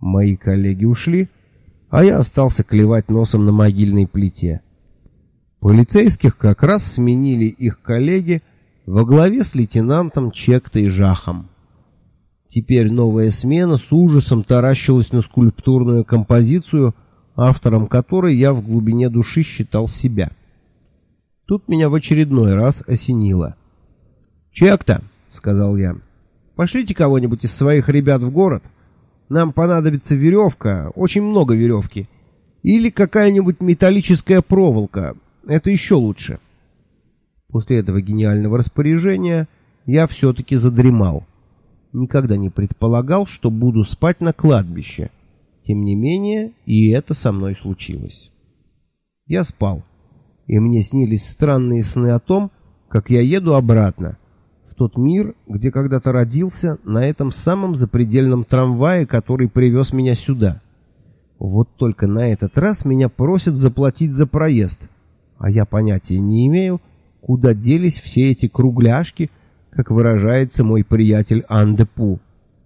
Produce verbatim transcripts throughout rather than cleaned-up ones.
Мои коллеги ушли, а я остался клевать носом на могильной плите. Полицейских как раз сменили их коллеги во главе с лейтенантом Чектой Жахом. Теперь новая смена с ужасом таращилась на скульптурную композицию, автором которой я в глубине души считал себя. Тут меня в очередной раз осенило. «Чекта», — сказал я, — «пошлите кого-нибудь из своих ребят в город. Нам понадобится веревка, очень много веревки, или какая-нибудь металлическая проволока. Это еще лучше». После этого гениального распоряжения я все-таки задремал. Никогда не предполагал, что буду спать на кладбище. Тем не менее, и это со мной случилось. Я спал, и мне снились странные сны о том, как я еду обратно, в тот мир, где когда-то родился, на этом самом запредельном трамвае, который привез меня сюда. Вот только на этот раз меня просят заплатить за проезд, а я понятия не имею, куда делись все эти кругляшки, как выражается мой приятель Андепу.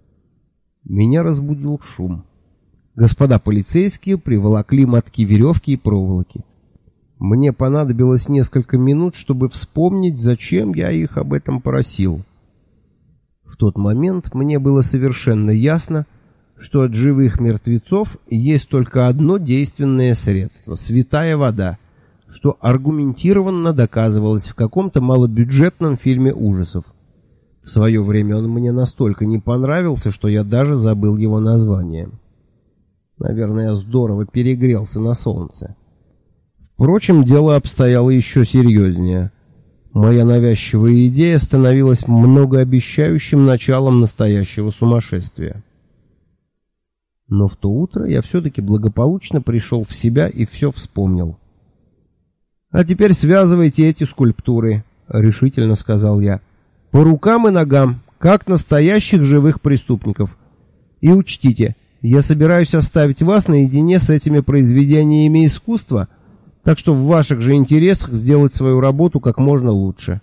Меня разбудил шум. Господа полицейские приволокли мотки веревки и проволоки. Мне понадобилось несколько минут, чтобы вспомнить, зачем я их об этом просил. В тот момент мне было совершенно ясно, что от живых мертвецов есть только одно действенное средство — святая вода, что аргументированно доказывалось в каком-то малобюджетном фильме ужасов. В свое время он мне настолько не понравился, что я даже забыл его название. Наверное, я здорово перегрелся на солнце. Впрочем, дело обстояло еще серьезнее. Моя навязчивая идея становилась многообещающим началом настоящего сумасшествия. Но в то утро я все-таки благополучно пришел в себя и все вспомнил. «А теперь связывайте эти скульптуры», — решительно сказал я, — «по рукам и ногам, как настоящих живых преступников. И учтите, я собираюсь оставить вас наедине с этими произведениями искусства, так что в ваших же интересах сделать свою работу как можно лучше».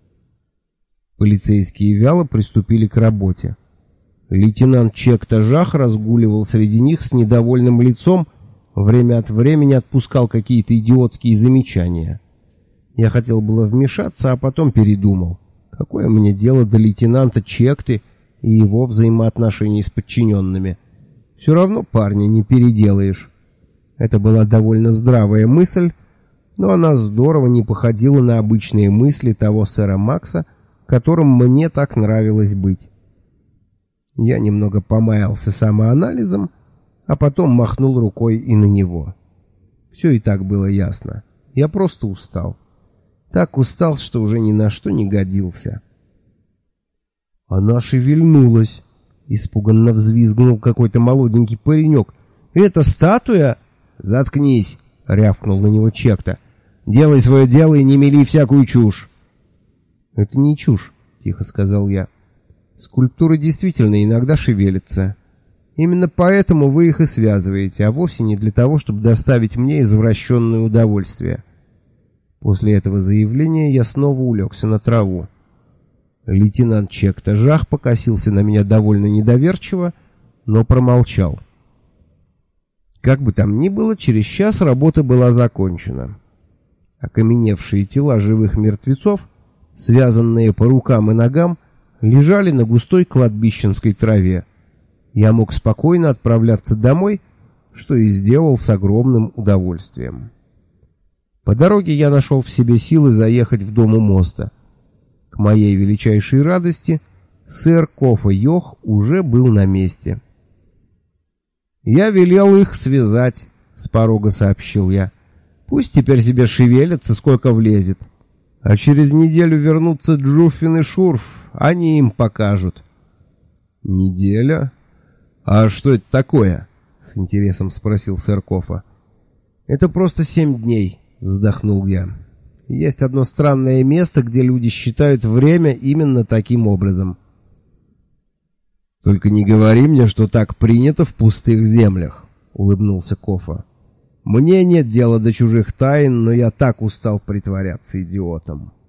Полицейские вяло приступили к работе. Лейтенант Чекта Жах разгуливал среди них с недовольным лицом, время от времени отпускал какие-то идиотские замечания. Я хотел было вмешаться, а потом передумал. Какое мне дело до лейтенанта Чекты и его взаимоотношений с подчиненными? Все равно парня не переделаешь. Это была довольно здравая мысль, но она здорово не походила на обычные мысли того сэра Макса, которым мне так нравилось быть. Я немного помаялся самоанализом, а потом махнул рукой и на него. Все и так было ясно. Я просто устал. Так устал, что уже ни на что не годился. Она шевельнулась. Испуганно взвизгнул какой-то молоденький паренек. «Это статуя?» «Заткнись!» — рявкнул на него Чекта. «Делай свое дело и не мели всякую чушь!» «Это не чушь», — тихо сказал я. «Скульптуры действительно иногда шевелятся. Именно поэтому вы их и связываете, а вовсе не для того, чтобы доставить мне извращенное удовольствие». После этого заявления я снова улегся на траву. Лейтенант Чекта Жах покосился на меня довольно недоверчиво, но промолчал. Как бы там ни было, через час работа была закончена. Окаменевшие тела живых мертвецов, связанные по рукам и ногам, лежали на густой кладбищенской траве. Я мог спокойно отправляться домой, что и сделал с огромным удовольствием. По дороге я нашел в себе силы заехать в дом у моста. К моей величайшей радости сэр Кофа Йох уже был на месте. «Я велел их связать», — с порога сообщил я. «Пусть теперь себе шевелятся, сколько влезет. А через неделю вернутся Джуффин и Шурф, они им покажут». «Неделя? А что это такое?» — с интересом спросил сэр Кофа. «Это просто семь дней», — вздохнул я. «Есть одно странное место, где люди считают время именно таким образом». «Только не говори мне, что так принято в пустых землях», — улыбнулся Кофа. «Мне нет дела до чужих тайн, но я так устал притворяться идиотом».